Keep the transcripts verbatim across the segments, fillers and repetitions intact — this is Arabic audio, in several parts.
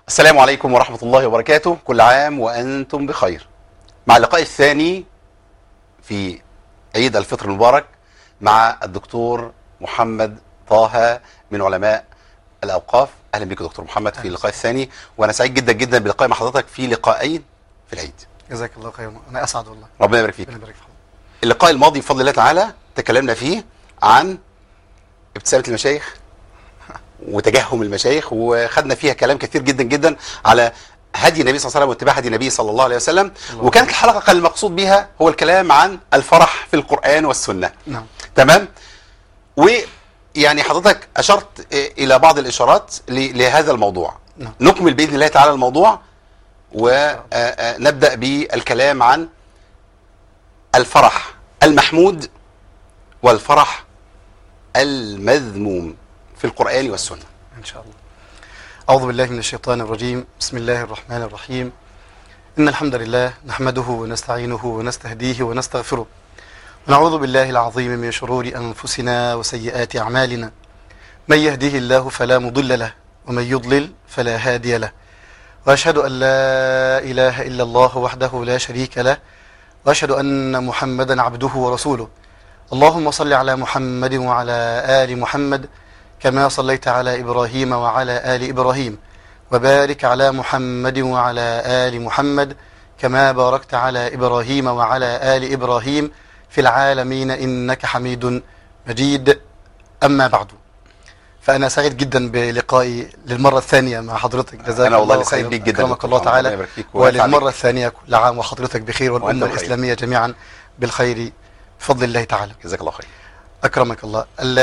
السلام عليكم ورحمة الله وبركاته. كل عام وأنتم بخير. مع اللقاء الثاني في عيد الفطر المبارك مع الدكتور محمد طه من علماء الأوقاف. أهلا بك دكتور محمد في اللقاء الثاني، وأنا سعيد جدا جدا بلقاء مع حضرتك في لقاءين في العيد. جزاك الله خير، أنا أسعد والله. ربنا يبارك فيك. ربنا يبارك فيك. اللقاء الماضي بفضل الله تعالى تكلمنا فيه عن ابتسامة المشايخ وتجهم المشايخ، وخدنا فيها كلام كثير جدا جدا على هدي النبي صلى الله عليه وسلم واتباع هدي النبي صلى الله عليه وسلم. الله. وكانت الحلقة كان المقصود بها هو الكلام عن الفرح في القرآن والسنة. نعم. تمام. ويعني حضرتك أشرت إلى بعض الإشارات لهذا الموضوع. نعم. نكمل بإذن الله تعالى الموضوع ونبدأ بالكلام عن الفرح المحمود والفرح المذموم في القرآن والسنة إن شاء الله. أعوذ بالله من الشيطان الرجيم. بسم الله الرحمن الرحيم. إن الحمد لله نحمده ونستعينه ونستهديه ونستغفره، ونعوذ بالله العظيم من شرور أنفسنا وسيئات أعمالنا. من يهده الله فلا مضل له، ومن يضلل فلا هادي له. وأشهد أن لا إله إلا الله وحده لا شريك له، وأشهد أن محمدا عبده ورسوله. اللهم صل على محمد وعلى آل محمد كما صليت على إبراهيم وعلى آل إبراهيم، وبارك على محمد وعلى آل محمد كما باركت على إبراهيم وعلى آل إبراهيم في العالمين إنك حميد مجيد. أما بعد، فأنا سعيد جدا بلقائي للمرة الثانية مع حضرتك. جزاك أنا الله والله سعيد بيك جدا. أكرمك الله تعالى. وللمرة الثانية كل عام وحضرتك بخير، والأمة الإسلامية جميعا بالخير بفضل الله تعالى. جزاك الله خير. أكرمك الله.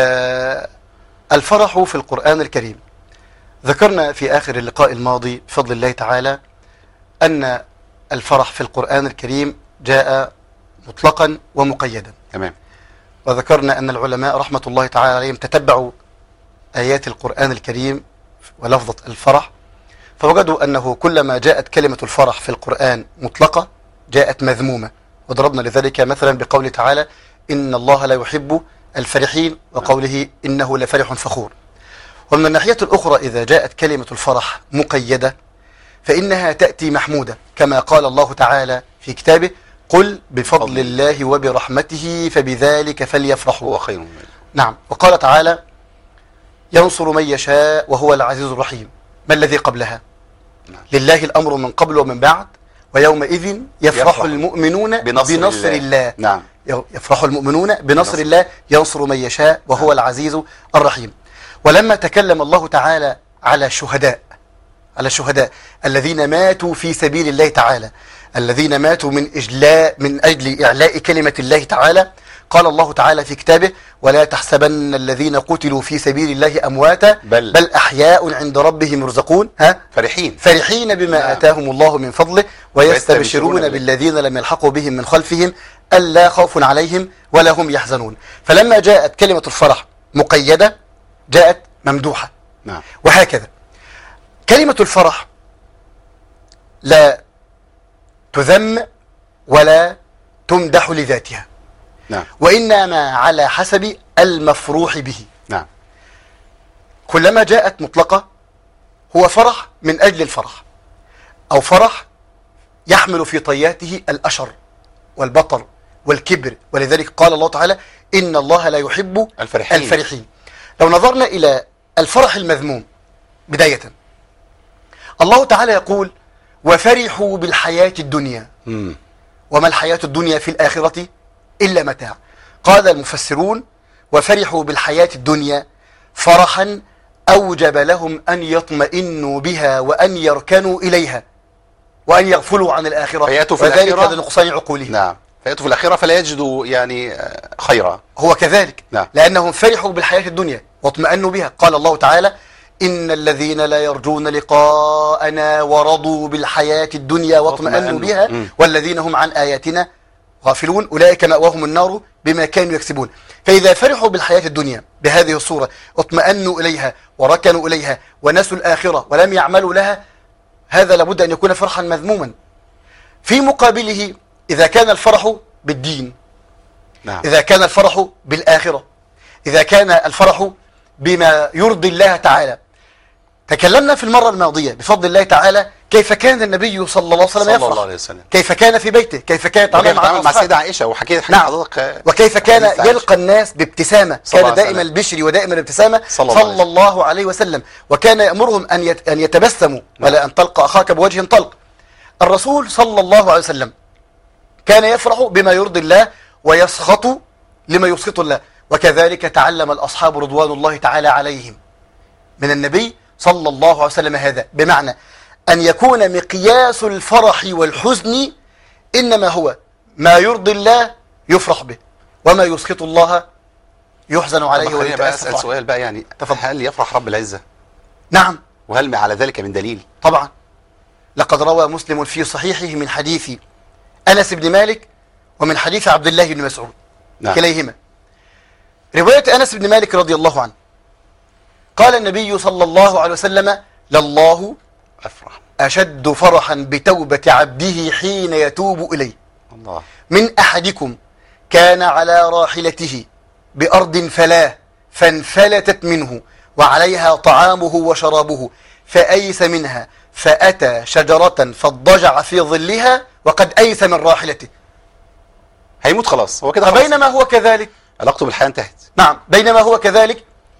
الفرح في القرآن الكريم، ذكرنا في آخر اللقاء الماضي بفضل الله تعالى أن الفرح في القرآن الكريم جاء مطلقا ومقيدا. تمام. وذكرنا أن العلماء رحمة الله تعالى عليهم تتبعوا آيات القرآن الكريم ولفظة الفرح، فوجدوا أنه كلما جاءت كلمة الفرح في القرآن مطلقة جاءت مذمومة. وضربنا لذلك مثلا بقول تعالى إن الله لا يحب الفرحين، وقوله إنه لفرح فخور. ومن الناحية الأخرى إذا جاءت كلمة الفرح مقيدة فإنها تأتي محمودة، كما قال الله تعالى في كتابه قل بفضل الله وبرحمته فبذلك فليفرحوا هو خير. نعم. وقال تعالى ينصر من يشاء وهو العزيز الرحيم. ما الذي قبلها؟ نعم. لله الأمر من قبل ومن بعد، ويومئذ يفرح, يفرح المؤمنون بنصر, بنصر الله. الله نعم. يفرح المؤمنون بنصر الله ينصر من يشاء وهو العزيز الرحيم. ولما تكلم الله تعالى على الشهداء على الشهداء الذين ماتوا في سبيل الله تعالى، الذين ماتوا من إجلاء من أجل إعلاء كلمة الله تعالى، قال الله تعالى في كتابه ولا تحسبن الذين قتلوا في سبيل الله أمواتا بل, بل أحياء عند ربهم يرزقون ها فرحين فرحين بما نعم. آتاهم الله من فضله ويستبشرون بالذين لم يلحقوا بهم من خلفهم ألا خوف عليهم ولا هم يحزنون. فلما جاءت كلمة الفرح مقيدة جاءت ممدوحة. نعم. وهكذا كلمة الفرح لا تذم ولا تمدح لذاتها. نعم. وإنما على حسب المفروح به. نعم. كلما جاءت مطلقة هو فرح من أجل الفرح، أو فرح يحمل في طياته الأشر والبطر والكبر، ولذلك قال الله تعالى إن الله لا يحب الفرحين, الفرحين. لو نظرنا إلى الفرح المذموم بداية، الله تعالى يقول وفرحوا بالحياة الدنيا مم. وما الحياة الدنيا في الآخرة إلا متاع. قال المفسرون وفرحوا بالحياة الدنيا فرحا أوجب لهم أن يطمئنوا بها وأن يركنوا إليها وأن يغفلوا عن الآخرة، وذلك لنقصان عقولهم. نعم. فيأتوا في الآخرة فلا يجدوا يعني خيرا. هو كذلك. نعم. لأنهم فرحوا بالحياة الدنيا واطمأنوا بها. قال الله تعالى إن الذين لا يرجون لقاءنا ورضوا بالحياة الدنيا واطمأنوا بها م. والذين هم عن آياتنا غافلون أولئك مأواهم النار بما كانوا يكسبون. فإذا فرحوا بالحياة الدنيا بهذه الصورة اطمأنوا إليها وركنوا إليها ونسوا الآخرة ولم يعملوا لها، هذا لابد أن يكون فرحا مذموما. في مقابله إذا كان الفرح بالدين، نعم. إذا كان الفرح بالآخرة، إذا كان الفرح بما يرضي الله تعالى، تكلمنا في المرة الماضية بفضل الله تعالى كيف كان النبي صلى الله عليه وسلم صلى يفرح، الله عليه وسلم، كيف كان في بيته، كيف كان يتعامل وكيف مع تعامل مع الأصحاب. السيدة عائشة، وحكيت حكيت نعم. حضرتك وكيف كان حديث عائشة. يلقى الناس بابتسامة، صلى الله كان عليه دائما وسلم. البشر ودائما الابتسامة صلى صلى, الله عليه صلى الله عليه وسلم. وكان يأمرهم أن يت- أن يتبسموا ولا أن تلقى أخاك بوجه طلق. الرسول صلى الله عليه وسلم كان يفرح بما يرضي الله ويسخط لما يسخط الله، وكذلك تعلم الأصحاب رضوان الله تعالى عليهم من النبي صلى الله عليه وسلم هذا، بمعنى أن يكون مقياس الفرح والحزن إنما هو ما يرضي الله يفرح به، وما يسخط الله يحزن عليه طب خليني بقى ويتأسف أسأل عليه. سؤال بقى، يعني تفضل. هل يفرح رب العزة؟ نعم وهل على ذلك من دليل؟ طبعا، لقد روى مسلم في صحيحه من حديث أنس بن مالك ومن حديث عبد الله بن مسعود، نعم. كليهما. رواية أنس بن مالك رضي الله عنه قال النبي صلى الله عليه وسلم: لله أفرح. أشد فرحا بتوبة عبده حين يتوب إليه الله. من أحدكم كان على راحلته بأرض فلاه فانفلتت منه وعليها طعامه وشرابه فأيس منها فأتى شجرة فاضطجع في ظلها وقد أيس من راحلته. هيموت خلاص، هو كده خلاص. فبينما هو كذلك، علاقته بالحياة انتهت. نعم، بينما هو كذلك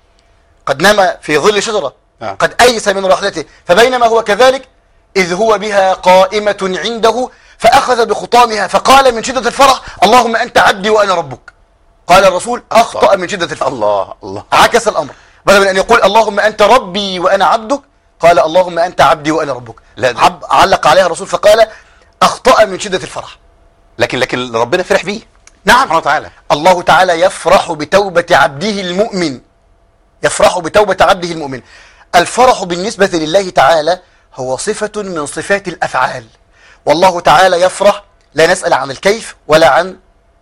قد نام في ظل شجرة نعم. قد أيس من راحلته، فبينما هو كذلك إذ هو بها قائمة عنده فأخذ بخطامها فقال من شدة الفرح: اللهم أنت عبدي وأنا ربك. قال الرسول: أخطأ من شدة الفرح. الله الله. عكس الأمر، بدل من أن يقول اللهم أنت ربي وأنا عبدك قال اللهم أنت عبدي وأنا ربك. لا ده- عب علق عليها الرسول فقال: أخطأ من شدة الفرح. لكن لكن ربنا فرح بيه نعم، سبحانه وتعالى. الله تعالى يفرح بتوبة عبده المؤمن، يفرح بتوبة عبده المؤمن. الفرح بالنسبة لله تعالى هو صفة من صفات الأفعال، والله تعالى يفرح، لا نسأل عن الكيف ولا عن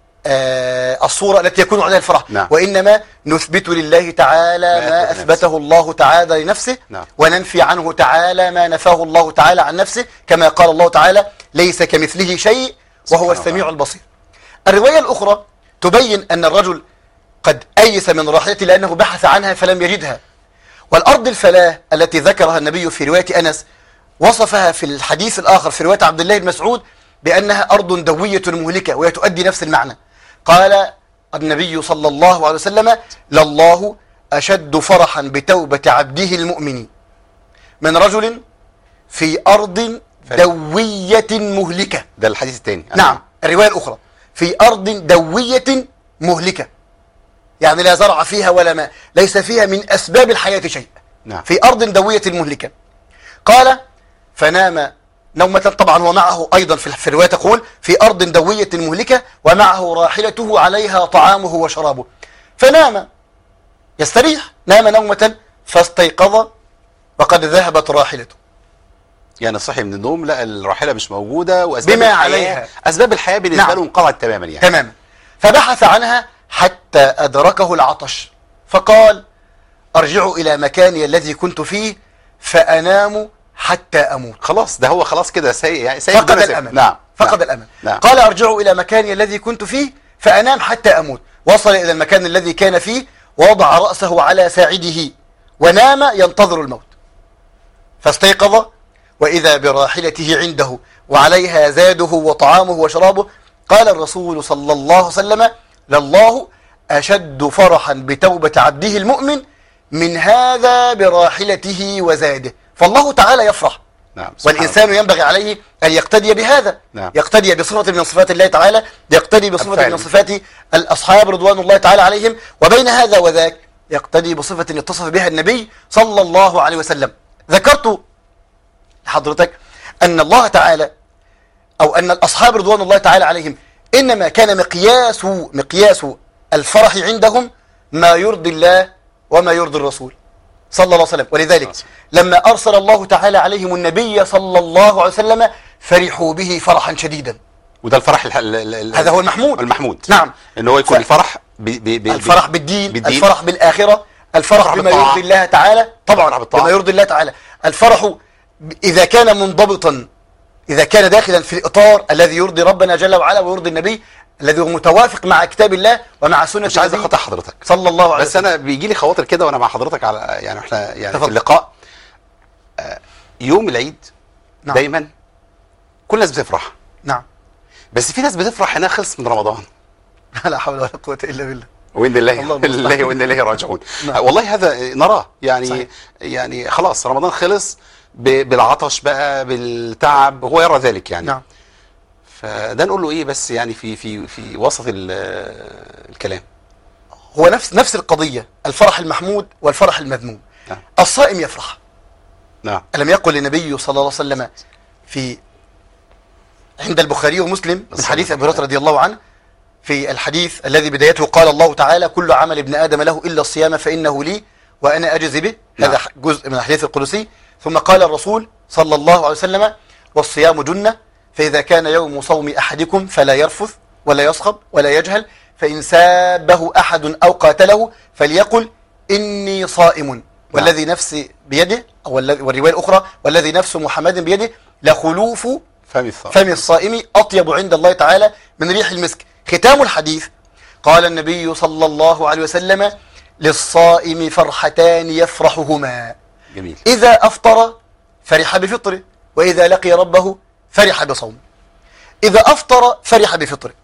آه الصورة التي يكون عليها الفرح. نعم. وإنما نثبت لله تعالى ما ما أثبت أثبته الله تعالى لنفسه، نعم. وننفي عنه تعالى ما نفاه الله تعالى عن نفسه، كما قال الله تعالى: ليس كمثله شيء وهو سبحانه السميع وتعالى. البصير. الرواية الأخرى تبين أن الرجل قد أيس من راحلته لأنه بحث عنها فلم يجدها. والأرض الفلاة التي ذكرها النبي في رواية أنس وصفها في الحديث الآخر في رواية عبد الله بن مسعود بأنها أرض دوية مهلكة، وهي تؤدي نفس المعنى. قال النبي صلى الله عليه وسلم: لله أشد فرحا بتوبة عبده المؤمن من رجل في أرض دوية مهلكة. ده الحديث الثاني. نعم، الرواية الأخرى في أرض دوية مهلكة، يعني لا زرع فيها ولا ماء، ليس فيها من أسباب الحياة شيء. نعم. في أرض دوية مهلكة. قال: فنام نومة، طبعا ومعه أيضا في الرواية تقول: في أرض دوية مهلكة ومعه راحلته عليها طعامه وشرابه، فنام يستريح، نام نومة فاستيقظ وقد ذهبت راحلته. يعني صحي من النوم لقى الراحلة مش موجودة، وأسباب بما الحياة عليها. أسباب الحياة بالنسبة نعم. له انقطعت تماما يعني. تماما. فبحث عنها حتى أدركه العطش، فقال: أرجع إلى مكاني الذي كنت فيه فأنام حتى أموت. خلاص ده هو خلاص كده سي... يعني سيد فقد مسافر. الأمل. نعم. فقد نعم. الأمل. نعم. قال: أرجع إلى مكاني الذي كنت فيه فأنام حتى أموت. وصل إلى المكان الذي كان فيه ووضع رأسه على ساعده ونام ينتظر الموت، فاستيقظ وإذا براحلته عنده وعليها زاده وطعامه وشرابه. قال الرسول صلى الله عليه وسلم: لله أشد فرحا بتوبة عبده المؤمن من هذا براحلته وزاده. فالله تعالى يفرح، نعم. سبحانه والإنسان ينبغي عليه أن يقتدي بهذا. نعم. يقتدي بصفة من صفات الله تعالى، يقتدي بصفة الفعل. من صفات الأصحاب رضوان الله تعالى عليهم، وبين هذا وذاك يقتدي بصفة يتصف بها النبي صلى الله عليه وسلم. ذكرت لحضرتك أن الله تعالى أو أن الأصحاب رضوان الله تعالى عليهم إنما كان مقياس مقياس الفرح عندهم ما يرضي الله وما يرضي الرسول صلى الله عليه وسلم. ولذلك لما أرسل الله تعالى عليهم النبي صلى الله عليه وسلم فرحوا به فرحا شديدا. وده الفرح الح... ال... ال... ال... هذا هو المحمود. المحمود. نعم. ان هو يكون ف... الفرح ب... ب... ب... الفرح بالدين, بالدين، الفرح بالآخرة، الفرح الفرح بما بالطاعة. يرضي الله تعالى، طبعا الفرح بالطاعة. بما يرضي الله تعالى. الفرح ب- إذا كان منضبطا، إذا كان داخلا في الإطار الذي يرضي ربنا جل وعلا ويرضي النبي، الذي هو متوافق مع كتاب الله ومع سنة مش عايز النبي اقطع حضرتك، صلى الله عليه بس وسلم. انا بيجي لي خواطر كده وانا مع حضرتك على يعني احنا يعني في تفضل. اللقاء. يوم العيد نعم. دايما كل الناس بتفرح، نعم. بس في ناس بتفرح انها خلص من رمضان. لا حول ولا قوة إلا بالله. وإن لله الله لله وإن إليه راجعون. نعم. والله هذا نراه يعني. صحيح. يعني خلاص رمضان خلص ب- بالعطش بقى، بالتعب، هو يرى ذلك يعني. نعم. فده نقول له ايه بس يعني في في في وسط ال- الكلام. هو نفس نفس القضية، الفرح المحمود والفرح المذموم. نعم. الصائم يفرح. نعم. ألم يقل النبي صلى الله عليه وسلم في عند البخاري ومسلم من حديث أبي هريرة رضي الله عنه، في الحديث الذي بدايته قال الله تعالى: كل عمل ابن آدم له إلا الصيام فإنه لي وأنا أجزي به. نعم. هذا جزء من الحديث القدسي. ثم قال الرسول صلى الله عليه وسلم: والصيام جنة، فإذا كان يوم صوم أحدكم فلا يرفث ولا يصخب ولا يجهل، فإن سابه أحد أو قاتله فليقل إني صائم، والذي نفسي بيده، أو الذي- والرواية الأخرى: والذي نفس محمد بيده لخلوف فم الصائم. فم الصائم أطيب عند الله تعالى من ريح المسك. ختام الحديث قال النبي صلى الله عليه وسلم: للصائم فرحتان يفرحهما، جميل. إذا أفطر فرح بفطره، وإذا لقي ربه فرح بصومه. إذا أفطر فرح بفطره،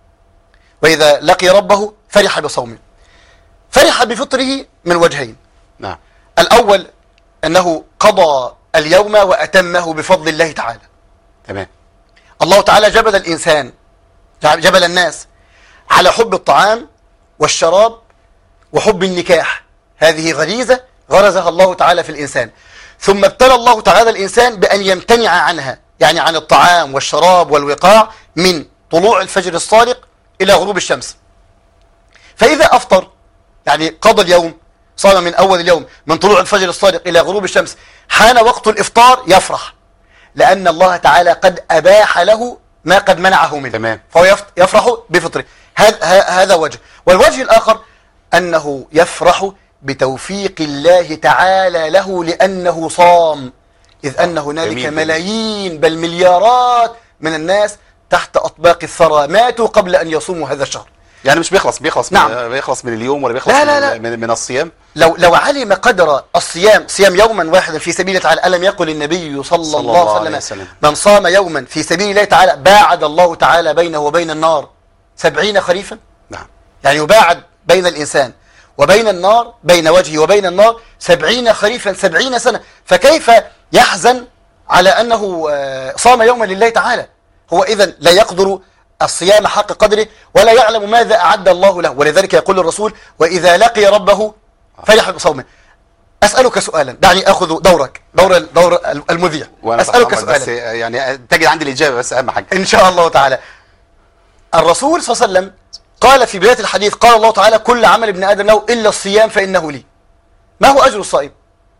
وإذا لقي ربه فرح بصومه. فرح بفطره من وجهين: نعم. الأول أنه قضى اليوم وأتمه بفضل الله تعالى. تمام. الله تعالى جبل الإنسان، جبل الناس على حب الطعام والشراب وحب النكاح. هذه غريزة غرزها الله تعالى في الإنسان، ثم ابتلى الله تعالى الإنسان بأن يمتنع عنها، يعني عن الطعام والشراب والوقاع، من طلوع الفجر الصادق إلى غروب الشمس. فإذا أفطر، يعني قضى اليوم، صام من أول اليوم من طلوع الفجر الصادق إلى غروب الشمس، حان وقت الإفطار يفرح، لأن الله تعالى قد أباح له ما قد منعه منه. تمام. فهو يف- يفرح بفطره. هذا هذا وجه. والوجه الآخر أنه يفرح بتوفيق الله تعالى له لأنه صام، إذ أن هنالك جميل. ملايين بل مليارات من الناس تحت أطباق الثرى ماتوا قبل أن يصوموا هذا الشهر. يعني مش بيخلص بيخلص نعم. من بيخلص من اليوم ولا بيخلص لا لا لا. من, من, من الصيام. لو لو علم قدر الصيام، صيام يوما واحدا في سبيل الله تعالى، ألم يقل النبي صلى, صلى الله الله عليه عليه وسلم: وسلم. من صام يوما في سبيل الله تعالى باعد الله تعالى بينه وبين النار سبعين خريفا. نعم. يعني يباعد بين الإنسان وبين النار، بين وجهه وبين النار سبعين خريفا، سبعين سنة. فكيف يحزن على أنه آه، صام يوما لله تعالى؟ هو إذن لا يقدر الصيام حق قدره ولا يعلم ماذا أعد الله له. ولذلك يقول الرسول: وإذا لقي ربه فرح بصومه. أسألك سؤالا، دعني أخذ دورك، دور دور المذيع. وانا أسألك تحت أمرك، بس سؤالا يعني تجد عندي الإجابة، بس أهم حاجة. إن شاء الله تعالى. الرسول صلى الله عليه وسلم قال في بداية الحديث: قال الله تعالى: كل عمل ابن آدم له إلا الصيام فإنه لي. ما هو أجر الصائم؟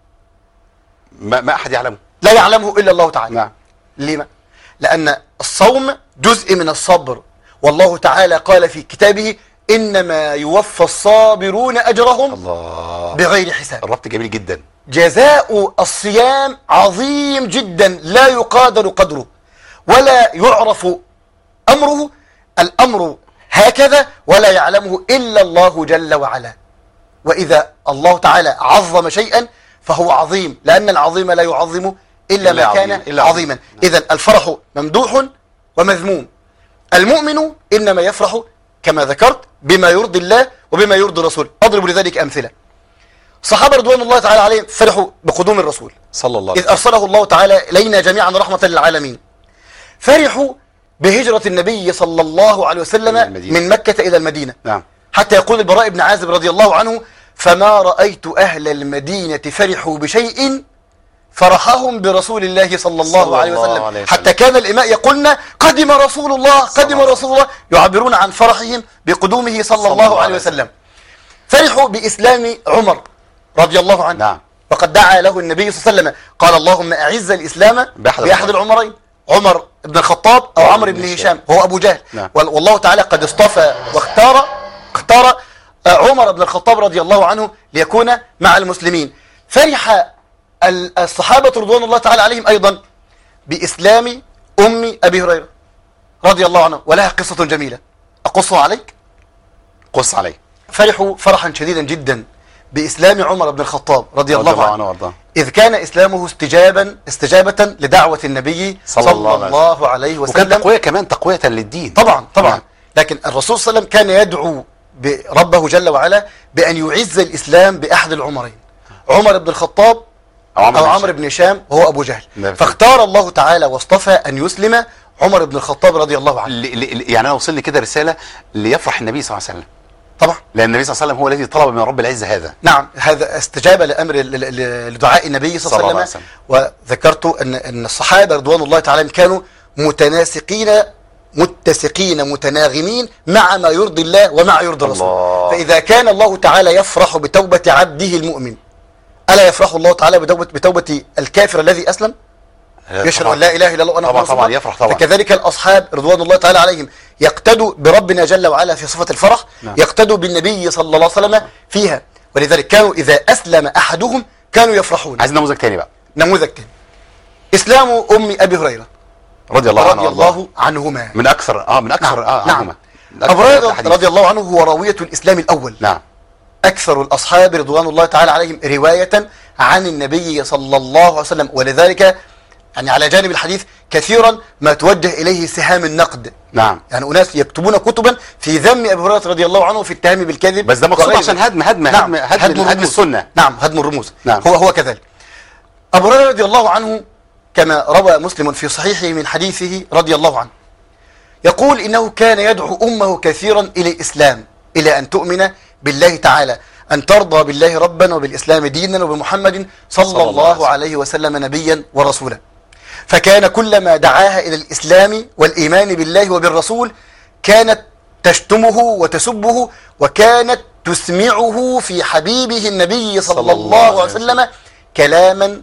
ما, ما أحد يعلمه. لا يعلمه إلا الله تعالى. نعم. لما؟ لأن الصوم جزء من الصبر، والله تعالى قال في كتابه: إنما يوفى الصابرون أجرهم الله. بغير حساب. الربط جميل جدا. جزاء الصيام عظيم جدا، لا يقادر قدره ولا يعرف أمره. الأمر هكذا ولا يعلمه إلا الله جل وعلا. وإذا الله تعالى عظم شيئا فهو عظيم، لأن العظيم لا يعظم إلا ما كان إلا عظيما. إذن الفرح ممدوح ومذموم. المؤمن إنما يفرح كما ذكرت بما يرضي الله وبما يرضي الرسول. أضرب لذلك أمثلة. صحابة رضوان الله تعالى عليهم فرحوا بقدوم الرسول صلى الله عليه إذ أرسله الله تعالى إلينا جميعا رحمة للعالمين. فرحوا بهجرة النبي صلى الله عليه وسلم من مكة إلى المدينة. نعم. حتى يقول البراء بن عازب رضي الله عنه: فما رأيت أهل المدينة فرحوا بشيء فرحهم برسول الله صلى الله, صلى عليه, الله وسلم. عليه وسلم. حتى كان الإماء يقولن: قدم رسول الله، قدم رسول الله، يعبرون عن فرحهم بقدومه صلى, صلى الله عليه وسلم. فرحوا بإسلام عمر رضي الله عنه. نعم. وقد دعا له النبي صلى الله عليه وسلم، قال: اللهم أعز الإسلام بأحد, بأحد العمرين، عمر بن الخطاب أو عمرو بن هشام، هو أبو جهل. نعم. والله تعالى قد اصطفى واختار اختار عمر بن الخطاب رضي الله عنه ليكون مع المسلمين. فرح الصحابة رضوان الله تعالى عليهم أيضا بإسلام أم أبي هريرة رضي الله عنه، ولها قصة جميلة أقصها عليك. قص عليه. فرحوا فرحا شديدا جدا بإسلام عمر بن الخطاب رضي رضي الله عنه، وارضاه. إذ كان إسلامه استجابا استجابة لدعوة النبي صلى صلى الله عليه الله عليه وكان وسلم. تقوية كمان تقوية للدين. طبعا طبعا نعم. لكن الرسول صلى الله عليه وسلم كان يدعو ربه جل وعلا بأن يعز الإسلام بأحد العمرين، عمر بن الخطاب أو عمرو أو بن عمرو بن هشام وهو أبو جهل. نعم. فاختار الله تعالى واصطفى أن يسلم عمر بن الخطاب رضي الله عنه. ل- ل- يعني أنا وصل لي كده رسالة ليفرح النبي صلى الله عليه وسلم، طبعا لأن النبي صلى الله عليه وسلم هو الذي طلب من رب العزة هذا. نعم، هذا استجاب لأمر ل- ل- لدعاء النبي صلى الله عليه وسلم. وذكرت أن أن الصحابة رضوان الله تعالى كانوا متناسقين متسقين متناغمين مع ما يرضي الله ومع يرضي الرسول. الله. فإذا كان الله تعالى يفرح بتوبة عبده المؤمن، ألا يفرح الله تعالى بتوبة, بتوبة الكافر الذي أسلم؟ يشهد أن لا إله إلا الله وأنا طبعا محمد طبعا رسول يفرح طبعا. فكذلك الأصحاب رضوان الله تعالى عليهم يقتدوا بربنا جل وعلا في صفة الفرح، نعم. يقتدوا بالنبي صلى الله عليه وسلم فيها، ولذلك كانوا إذا أسلم أحدهم كانوا يفرحون. عايز نموذج تاني بقى. نموذج تاني، إسلام أم أبي هريرة رضي الله عنه رضي الله عنهما. من أكثر اه من أكثر نعم. اه نعم. عنهما. من أكثر أبو هريرة الحديث. رضي الله عنه هو راوية الإسلام الأول. نعم. أكثر الأصحاب رضوان الله تعالى عليهم رواية عن النبي صلى الله عليه وسلم، ولذلك يعني على جانب الحديث كثيرا ما توجه إليه سهام النقد. نعم. يعني أناس يكتبون كتبا في ذم أبي هريرة رضي الله عنه في التهم بالكذب، بس ده مقصود وغير عشان ذلك. هدم هدم نعم. هدم هدم, هدم, هدم السنة. نعم، هدم الرموز. نعم. هو هو كذلك. أبو هريرة رضي الله عنه كما روى مسلم في صحيحه من حديثه رضي الله عنه يقول إنه كان يدعو أمه كثيرا إلى الإسلام، إلى أن تؤمن بالله تعالى، أن ترضى بالله ربا وبالإسلام دينا وبمحمد صلى, صلى الله, الله عليه وسلم نبيا ورسولا. فكان كلما دعاها إلى الإسلام والإيمان بالله وبالرسول كانت تشتمه وتسبه، وكانت تسمعه في حبيبه النبي صلى, صلى الله عليه وسلم كلاما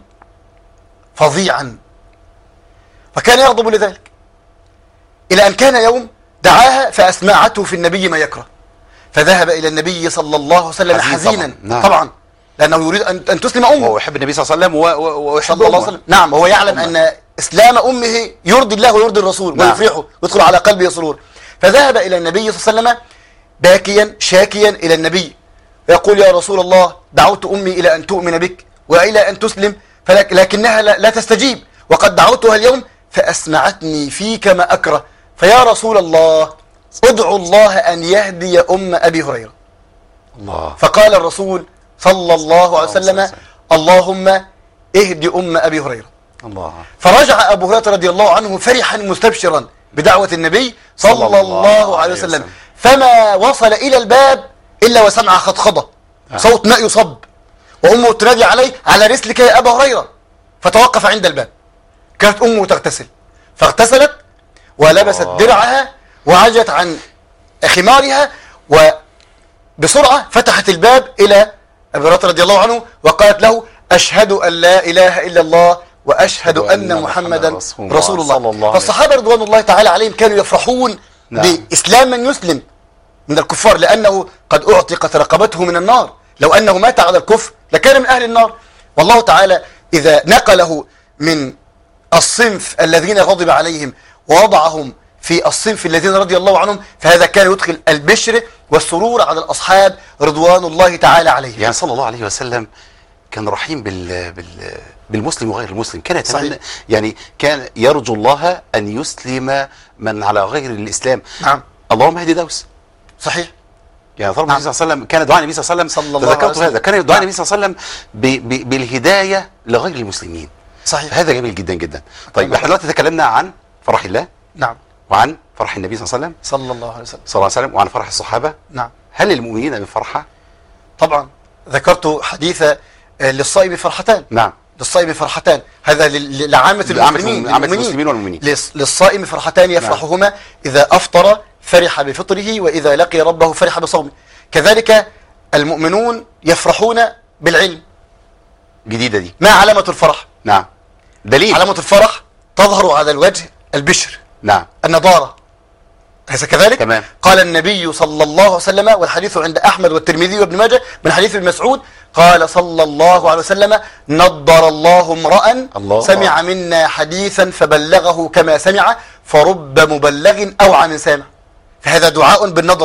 فظيعا، فكان يغضب لذلك، إلى أن كان يوم دعاها فأسمعته في النبي ما يكره، فذهب إلى النبي صلى الله عليه وسلم حزينا طبعا. نعم. طبعا لأنه يريد أن, أن تسلم أمه، وهو يحب النبي صلى الله عليه وسلم ويحب صلى الله عليه وسلم. نعم، هو يعلم أمه. أن إسلام أمه يرضي الله ويرضي الرسول، نعم. ويفرحه ويدخل على قلبه سرور. فذهب إلى النبي صلى الله عليه وسلم باكيا شاكيا إلى النبي ويقول يا رسول الله دعوت أمي إلى أن تؤمن بك وإلى أن تسلم، لكنها لا تستجيب، وقد دعوتها اليوم فأسمعتني فيك ما أكره، فيا رسول الله ادعو الله أن يهدي أم أبي هريرة. الله. فقال الرسول صلى الله عليه وسلم اللهم اهدي أم أبي هريرة. الله. فرجع أبو هريرة رضي الله عنه فرحا مستبشرا بدعوة النبي صلى, صلى الله, الله عليه وسلم. وسلم فما وصل إلى الباب إلا وسمع خطخضة، صوت ماء يصب، وأمه تنادي عليه على رسلك يا أبا هريرة، فتوقف عند الباب. كانت أمه تغتسل فاغتسلت ولبست أوه. درعها وعجت عن خمارها، وبسرعة فتحت الباب إلى أبي هريرة رضي الله عنه وقالت له أشهد أن لا إله إلا الله وأشهد أن محمدا رسول, رسول الله, الله. فالصحابة رضوان الله تعالى عليهم كانوا يفرحون نعم. بإسلام من يسلم من الكفار، لأنه قد أعتقت رقبته من النار، لو أنه مات على الكفر لكان من أهل النار. والله تعالى إذا نقله من الصنف الذين غضب عليهم ووضعهم في الصنف الذين رضي الله عنهم، فهذا كان يدخل البشر والسرور على الأصحاب رضوان الله تعالى عليهم. يعني صلى الله عليه وسلم كان رحيم بال بال بالمسلم وغير المسلم، كان يتمنى يعني كان يرجو الله أن يسلم من على غير الإسلام. نعم. اللهم اهدي دوس. صحيح. يعني طبعا النبي صلى الله عليه وسلم كان دعاء النبي صلى الله عليه وسلم، ذكرت هذا، كان دعاء النبي صلى الله عليه وسلم ب ب بالهداية لغير المسلمين. صحيح. هذا جميل جدا جدا. طيب احنا دلوقتي تكلمنا عن فرح الله. نعم. وعن فرح النبي صلى الله عليه وسلم صلى الله عليه وسلم صلى الله عليه وسلم وعن فرح الصحابة. نعم. هل للمؤمنين من فرحة؟ طبعا ذكرت حديث للصائم فرحتان. نعم. للصائم فرحتان، هذا لعامة المسلمين عامة المسلمين والمؤمنين. للصائم فرحتان يفرحهما. نعم. إذا أفطر فرح بفطره، وإذا لقي ربه فرح بصومه. كذلك المؤمنون يفرحون بالعلم. جديدة دي. ما علامة الفرح؟ نعم. دليل. علامة الفرح تظهر على الوجه البشر. نعم. النضارة. أليس كذلك؟ تمام. قال النبي صلى الله عليه وسلم، والحديث عند أحمد والترمذي وابن ماجه من حديث ابن مسعود، قال صلى الله عليه وسلم نضر الله امرأ سمع منا حديثا فبلغه كما سمع، فرب مبلغ أوعى من سامع. فهذا دعاء بالنضرة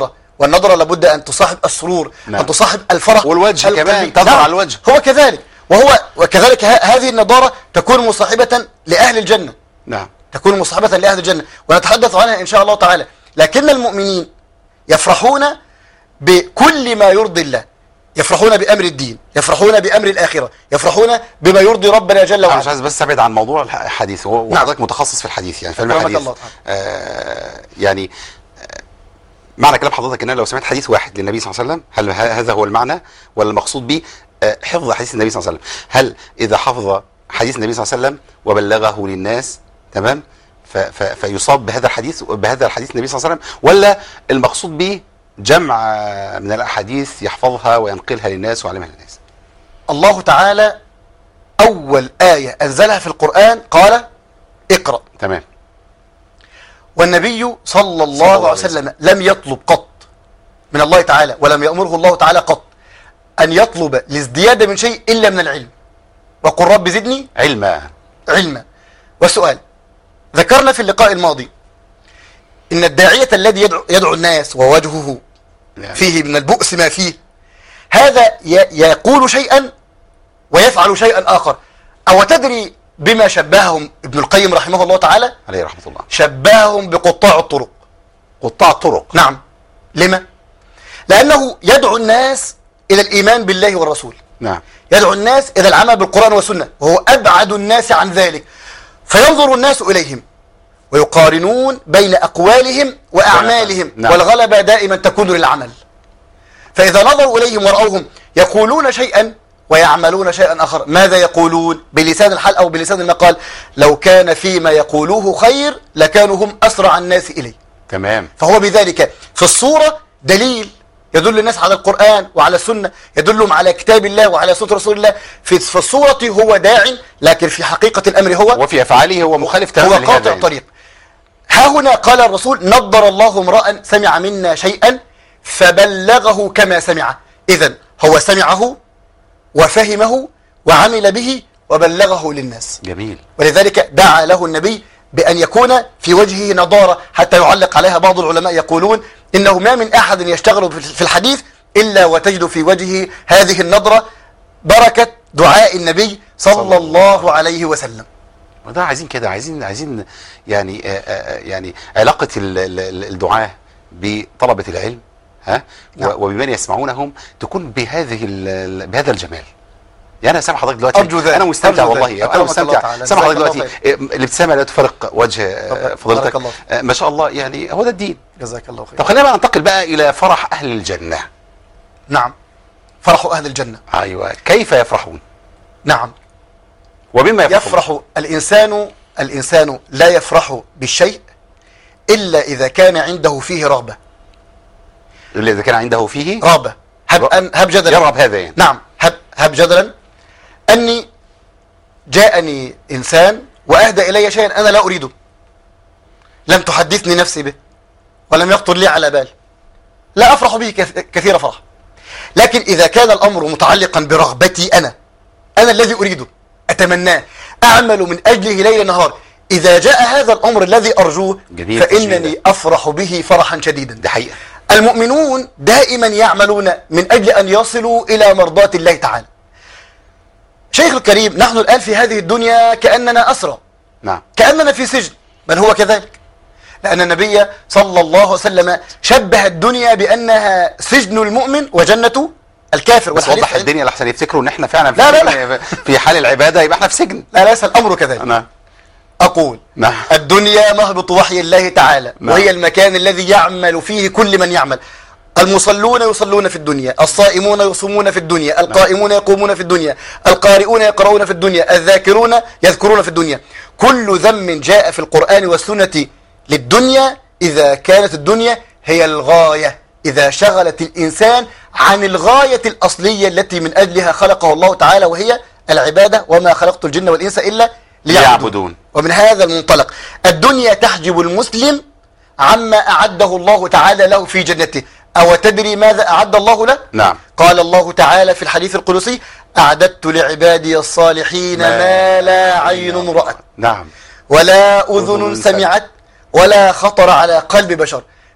والنظرة لابد أن تصاحب السرور، نعم. أن تصاحب الفرح والوجه القلبي. كمان تظهر نعم. على الوجه. هو كذلك، وهو وكذلك ه- هذه النضارة تكون مصاحبة لأهل الجنة، نعم. تكون مصاحبة لأهل الجنة، ونتحدث عنها إن شاء الله تعالى. لكن المؤمنين يفرحون بكل ما يرضي الله، يفرحون بأمر الدين، يفرحون بأمر الآخرة، يفرحون بما يرضي ربنا جل انا مش وعلا. عايز بس ابعد عن موضوع الح- الحديث، هو نعم. وحضرتك متخصص في الحديث يعني في علم أكرمك الحديث. الله تعالى. آه يعني آه معنى كلام حضرتك ان انا لو سمعت حديث واحد للنبي صلى الله عليه وسلم، هل ه- هذا هو المعنى ولا المقصود به آه حفظ حديث النبي صلى الله عليه وسلم؟ هل اذا حفظ حديث النبي صلى الله عليه وسلم وبلغه للناس تمام ف- ف- فيصاب بهذا الحديث بهذا الحديث النبي صلى الله عليه وسلم، ولا المقصود به جمع آه، من الاحاديث يحفظها وينقلها للناس ويعلمها للناس؟ الله تعالى أول آية أنزلها في القرآن قال اقرأ، تمام. والنبي صلى الله, صلى الله عليه عليه وسلم لم يطلب قط من الله تعالى، ولم يأمره الله تعالى قط أن يطلب لازدياد من شيء إلا من العلم. وقل رب زدني علما. علما. والسؤال، ذكرنا في اللقاء الماضي إن الداعية الذي يدعو, يدعو الناس ووجهه نعم. فيه من البؤس ما فيه، هذا ي- يقول شيئا ويفعل شيئا آخر. أو تدري بما شبههم ابن القيم رحمه الله تعالى؟ عليه رحمه الله. شبههم بقطاع الطرق. قطاع الطرق. نعم. لما؟ لأنه يدعو الناس إلى الإيمان بالله والرسول، نعم. يدعو الناس إلى العمل بالقرآن والسنة، وهو أبعد الناس عن ذلك. فينظر الناس إليهم ويقارنون بين أقوالهم وأعمالهم، نعم. والغلبة دائما تكون للعمل. فإذا نظروا إليهم ورأوهم يقولون شيئا ويعملون شيئا آخر، ماذا يقولون؟ بلسان الحال أو بلسان المقال: لو كان فيما يقولوه خير لكانوا هم أسرع الناس إليه. تمام. فهو بذلك في الصورة دليل يدل الناس على القرآن وعلى السنة، يدلهم على كتاب الله وعلى سنة رسول الله. في في الصورة هو داع، لكن في حقيقة الأمر هو وفي أفعاله هو مخالف تماما هو لهذا قاطع يعني. الطريق. ها هنا قال الرسول: نضر الله امرأ سمع منا شيئا فبلغه كما سمعه. إذن هو سمعه وفهمه وعمل به وبلغه للناس. جميل. ولذلك دعا له النبي بأن يكون في وجهه نضارة، حتى يعلق عليها بعض العلماء يقولون إنه ما من أحد يشتغل في الحديث إلا وتجد في وجهه هذه النضرة بركة دعاء النبي صلى الله عليه وسلم. وده عايزين كده، عايزين عايزين يعني آآ آآ يعني علاقة ال- ال- الدعاة بطلبة العلم، ها، نعم. و- وبمن يسمعونهم تكون بهذه ال- بهذا الجمال. يعني انا سامع حضرتك دلوقتي، أرجو ذلك. انا مستمتع أرجو ذلك. والله، انا أكرمك الله مستمتع تعالى. سامع حضرتك جزاك الله دلوقتي. آه، الابتسامة لا تفارق وجه آه، بارك فضيلتك. الله آه، ما شاء الله، يعني هو ده الدين. جزاك الله خير. طب خلينا بقى ننتقل بقى الى فرح اهل الجنة. نعم. فرح أهل الجنة. ايوه، كيف يفرحون نعم. وبما يفرحون؟ يفرح الإنسان الإنسان لا يفرح بالشيء إلا إذا كان عنده فيه رغبة. اللي اذا كان عنده فيه رغبة. هب أن هب جدلا. يرغب هذا يعني. نعم. هب هب جدلا أني جاءني إنسان وأهدى إلي شيئا أنا لا أريده، لم تحدثني نفسي به ولم يخطر لي على بال، لا أفرح به كث- كثير فرح. لكن إذا كان الأمر متعلقا برغبتي أنا، أنا الذي أريده، أتمناه، أعمل من أجله ليل نهار، إذا جاء هذا الأمر الذي أرجوه جميل. فإنني أفرح به فرحا شديدا. دي حقيقة. المؤمنون دائما يعملون من أجل أن يصلوا إلى مرضاة الله تعالى. شيخ الكريم، نحن الآن في هذه الدنيا كأننا أسرى، نعم. كأننا في سجن، بل هو كذلك، لأن النبي صلى الله عليه وسلم شبه الدنيا بأنها سجن المؤمن وجنة الكافر. بس والحديث وضح الدنيا لحسن يفتكروا ان احنا فعلا في لا، لا، سجن، في حال العبادة يبقى احنا في سجن. لا ليس الأمر كذلك. نعم. أقول نعم. الدنيا مهبط وحي الله تعالى، نعم. وهي المكان الذي يعمل فيه كل من يعمل. المصلون يصلون في الدنيا، الصائمون يصومون في الدنيا، القائمون يقومون في الدنيا، القارئون يقرؤون في الدنيا، الذاكرون يذكرون في الدنيا. كل ذم جاء في القرآن والسنة للدنيا إذا كانت الدنيا هي الغاية، إذا شغلت الإنسان عن الغاية الأصلية التي من أجلها خلقه الله تعالى، وهي العبادة. وما خلقت الجن والإنس إلا ليعبدون. ليعبدون. ومن هذا المنطلق الدنيا تحجب المسلم عما أعده الله تعالى له في جنته. أو تدري ماذا أعد الله له؟ نعم. قال الله تعالى في الحديث القدسي: أعددت لعبادي الصالحين ما, ما لا عين رأت نعم. ولا أذن أذن سمعت ولا خطر على قلب بشر.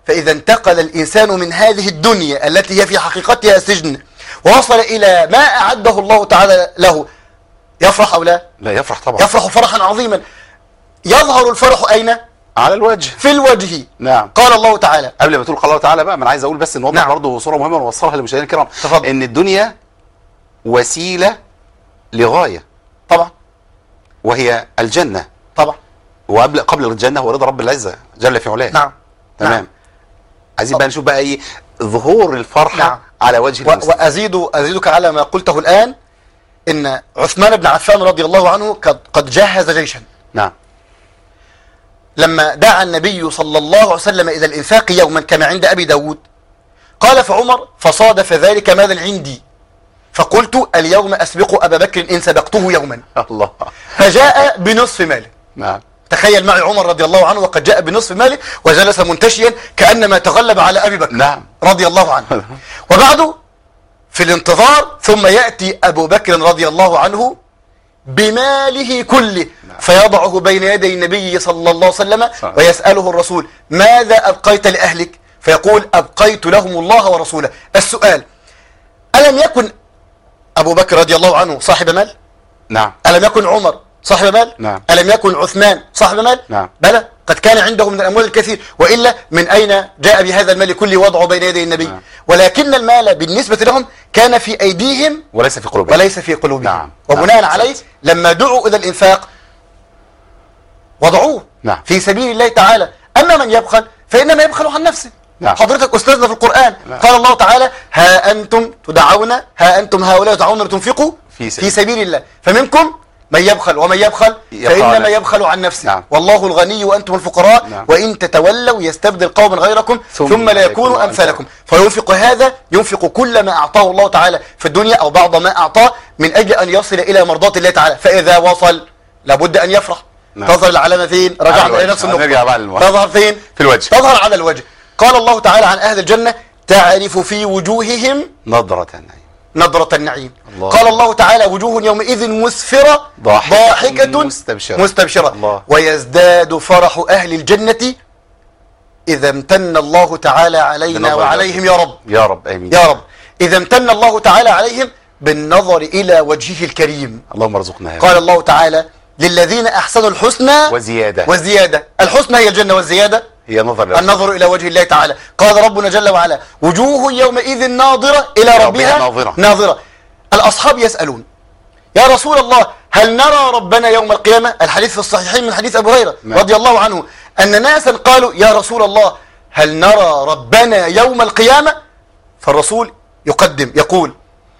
فإذا انتقل الإنسان من هذه الدنيا التي هي في حقيقتها سجن ووصل إلى ما أعده الله تعالى له، يفرح أو لا؟ لا يفرح طبعا، يفرح فرحا عظيما. يظهر الفرح أين؟ على الوجه، في الوجه. نعم. قال الله تعالى، قبل ما تقول قال الله تعالى بقى، ما انا عايز اقول بس نوضح نعم. برضه صوره مهمه ونوصلها للمشاهدين الكرام. تفضل. ان الدنيا وسيله لغايه، طبعا وهي الجنه. طبعا. وقبل قبل الجنه هو رضا رب العزه جل في علاه. نعم. تمام. نعم. عايزين بقى نشوف بقى ايه ظهور الفرحه نعم. على وجه و- المسلم. وأزيد أزيدك على ما قلته الآن، إن عثمان بن عفان رضي الله عنه قد قد جهز جيشا. نعم. لما دعا النبي صلى الله عليه وسلم إلى الإنفاق يوما كما عند أبي داود، قال فعمر فصادف ذلك ماذا عندي، فقلت اليوم أسبق أبا بكر إن سبقته يوما، الله. فجاء بنصف ماله. نعم. تخيل معي عمر رضي الله عنه وقد جاء بنصف ماله وجلس منتشيا كأنما تغلب على أبي بكر. نعم. رضي الله عنه. وبعده في الانتظار ثم يأتي أبو بكر رضي الله عنه بماله كله، نعم. فيضعه بين يدي النبي صلى الله عليه وسلم صحيح. ويسأله الرسول ماذا أبقيت لأهلك؟ فيقول أبقيت لهم الله ورسوله. السؤال، ألم يكن أبو بكر رضي الله عنه صاحب مال؟ نعم. ألم يكن عمر صاحب مال؟ نعم. ألم يكن عثمان صاحب مال؟ نعم. بلى، قد كان عنده من الأموال الكثير، وإلا من أين جاء بهذا المال كله وضعه بين يدي النبي؟ نعم. ولكن المال بالنسبة لهم كان في أيديهم وليس في قلوبهم. وليس في قلوبهم. نعم. وبناء نعم. عليه لما دعوا إلى الإنفاق وضعوه نعم. في سبيل الله تعالى. أما من يبخل فإنما يبخل عن نفسه. نعم. حضرتك أستاذنا في القرآن. نعم. قال الله تعالى ها أنتم تدعون ها أنتم هؤلاء تدعون لتنفقوا في سبيل. في سبيل الله فمنكم من يبخل ومن يبخل يبخل فإنما على يبخل عن نفسه. نعم. والله الغني وأنتم الفقراء. نعم. وإن تتولوا يستبدل قوما غيركم ثم ثم لا لا يكونوا يكونوا أمثالكم. فينفق هذا ينفق كل ما أعطاه الله تعالى في الدنيا أو بعض ما أعطاه من أجل أن يصل إلى مرضات الله تعالى. فإذا وصل لابد أن يفرح. نعم. تظهر العلامة فين؟ على رجعنا الوجه. إلى نفس النقطة. نرجع بقى للوجه. تظهر فين؟ في الوجه. تظهر على الوجه. قال الله تعالى عن أهل الجنة تعرف في وجوههم نظرة النعيم. نظرة النعيم. الله. قال الله تعالى وجوه يومئذ مسفرة ضاحكة ضاحكة مستبشرة. مستبشرة. الله. ويزداد فرح أهل الجنة إذا امتن الله تعالى علينا بالنظر وعليهم إلى يا رب. يا رب آمين. يا رب إذا امتن الله تعالى عليهم بالنظر إلى وجهه الكريم. اللهم ارزقنا هذا. قال الله تعالى للذين أحسنوا الحسنى وزيادة. وزيادة. الحسنى هي الجنة والزيادة هي نظر إلى النظر إلى وجه الله تعالى. قال ربنا جل وعلا وجوه يومئذ ناظرة إلى ربها ربها ناظرة. ناظرة. الأصحاب يسألون يا رسول الله هل نرى ربنا يوم القيامة؟ الحديث في الصحيحين من حديث أبو هريرة نعم. رضي الله عنه أن ناسا قالوا يا رسول الله هل نرى ربنا يوم القيامة؟ فالرسول يقدم يقول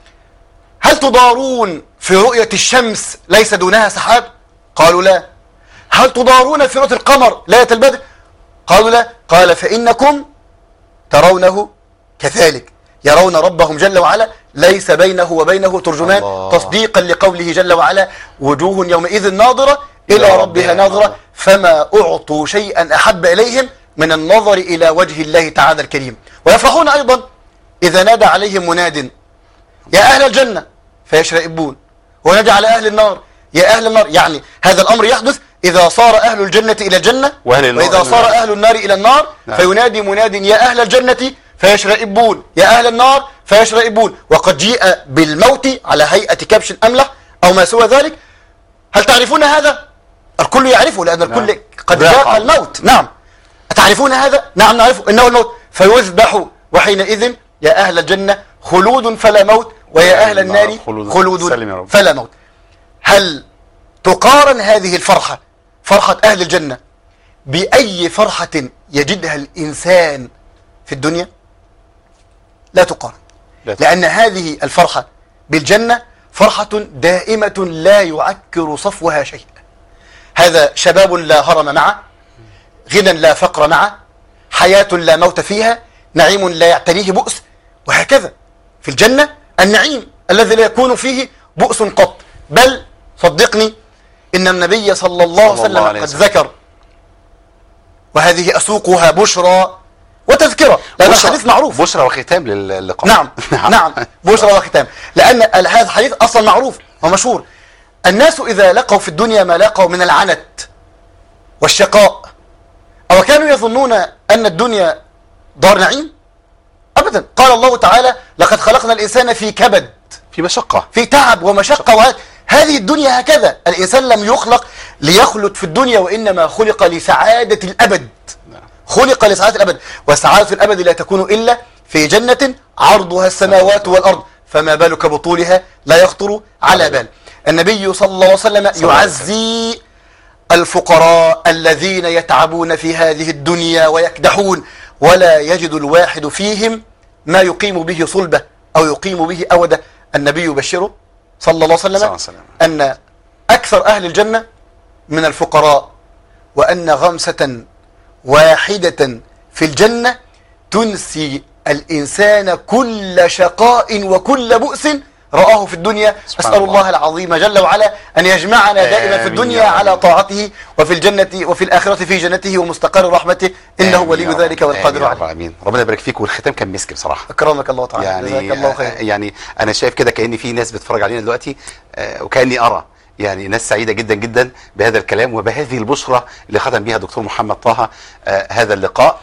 هل تضارون في رؤية الشمس ليس دونها سحاب؟ قالوا لا. هل تضارون في رؤية القمر ليلة البدر؟ قالوا لا. قال فإنكم ترونه كذلك يرون ربهم جل وعلا ليس بينه وبينه ترجمان. الله. تصديقا لقوله جل وعلا وجوه يومئذ ناظرة إلى إلى ربها ربها ناظرة ناظرة. فما أعطوا شيئا أحب إليهم من النظر إلى وجه الله تعالى الكريم. ويفرحون أيضا إذا نادى عليهم مناد يا أهل الجنة فيشرئبون ونادى على أهل النار يا أهل النار. يعني هذا الأمر يحدث إذا صار أهل الجنة إلى الجنة وأهل النار وإذا إلى صار النار. أهل النار إلى النار. نعم. فينادي مناد يا أهل الجنة فيشرئبون يا أهل النار فيشرئبون. وقد جيء بالموت على هيئة كبش أملح أو ما سوى ذلك. هل تعرفون هذا؟ الكل يعرفه لأن الكل نعم. قد ذاق ذاق الموت. نعم. أتعرفون هذا؟ نعم نعرفه إنه الموت. فيذبح وحينئذ يا أهل الجنة خلود فلا موت ويا أهل النار خلود خلود سلم يا رب. فلا موت. هل تقارن هذه الفرحة فرحة أهل الجنة بأي فرحة يجدها الإنسان في الدنيا؟ لا تقارن. لا تقارن. لأن هذه الفرحة بالجنة فرحة دائمة لا يعكر صفوها شيء. هذا شباب لا هرم معه، غنى لا فقر معه، حياة لا موت فيها، نعيم لا يعتريه بؤس، وهكذا. في الجنة النعيم الذي لا يكون فيه بؤس قط. بل صدقني إن النبي صلى الله عليه صلى الله وسلم عليه قد وسلم. ذكر وهذه أسوقها بشرى وتذكرة لأن الحديث معروف. بشرى وختام للقاء. نعم نعم بشرى وختام. لأن هذا الحديث أصلا معروف ومشهور. الناس إذا لقوا في الدنيا ما لقوا من العنت والشقاء أو كانوا يظنون أن الدنيا دار نعيم أبدا. قال الله تعالى لقد خلقنا الإنسان في كبد، في مشقة، في تعب ومشقة. وهذه هذه الدنيا هكذا، الإنسان لم يخلق ليخلد في الدنيا، وإنما خلق لسعادة الأبد. خلق لسعادة الأبد، وسعادة الأبد لا تكون إلا في جنة عرضها السماوات والأرض، فما بالك بطولها لا يخطر على بال. النبي صلى الله عليه وسلم يعزي الفقراء الذين يتعبون في هذه الدنيا ويكدحون، ولا يجد الواحد فيهم ما يقيم به صلبه أو يقيم به أوده. النبي يبشره صلى الله عليه وسلم أن أكثر أهل الجنة من الفقراء، وأن غمسة واحدة في الجنة تنسي الإنسان كل شقاء وكل بؤس رآه في الدنيا. أسأل الله. الله العظيم جل وعلا أن يجمعنا دائما في الدنيا على طاعته، وفي الجنة وفي الآخرة في جنته ومستقر رحمته، إنه ولي ذلك والقادر عليه. آمين. ربنا يبارك فيك. والختام كان مسك بصراحة. أكرمك الله تعالى. يعني جزاك الله خير. يعني أنا شايف كده كأن في ناس بتتفرج علينا دلوقتي، وكأني أرى يعني ناس سعيدة جدا جدا بهذا الكلام وبهذه البشرة اللي ختم بها دكتور محمد طه هذا اللقاء.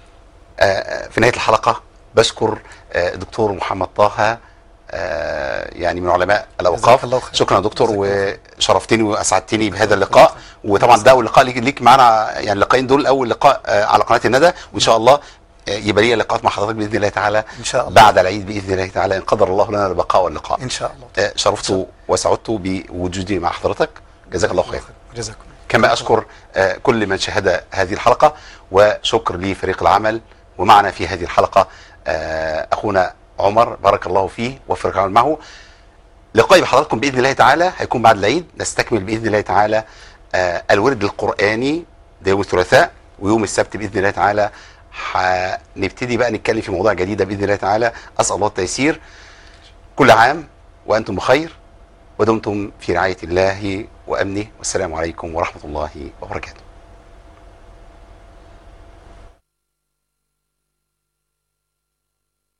في نهاية الحلقة بشكر دكتور محمد طه، يعني من علماء الأوقاف. شكرا يا دكتور، وشرفتني وأسعدتني بهذا اللقاء. وطبعا ده أول لقاء ليك معنا، يعني اللقاءين دول أول لقاء على قناة الندى، وإن شاء الله يبقى لي لقاءات مع حضرتك بإذن الله تعالى إن شاء الله بعد العيد بإذن الله تعالى، إن قدر الله لنا البقاء واللقاء إن شاء الله. شرفت وسعدت بوجودي مع حضرتك، جزاك الله خير. جزاكم. كما أشكر كل من شاهد هذه الحلقة، وشكر لفريق العمل. ومعنا في هذه الحلقة أخونا عمر، بارك الله فيه وفرق العمل معه. لقائي بحضراتكم بإذن الله تعالى هيكون بعد العيد، نستكمل بإذن الله تعالى الورد القرآني ده يوم الثلاثاء، ويوم السبت بإذن الله تعالى هنبتدي بقى نتكلم في موضوع جديدة بإذن الله تعالى. أسأل الله التيسير. كل عام وأنتم بخير، ودمتم في رعاية الله وأمنه، والسلام عليكم ورحمة الله وبركاته.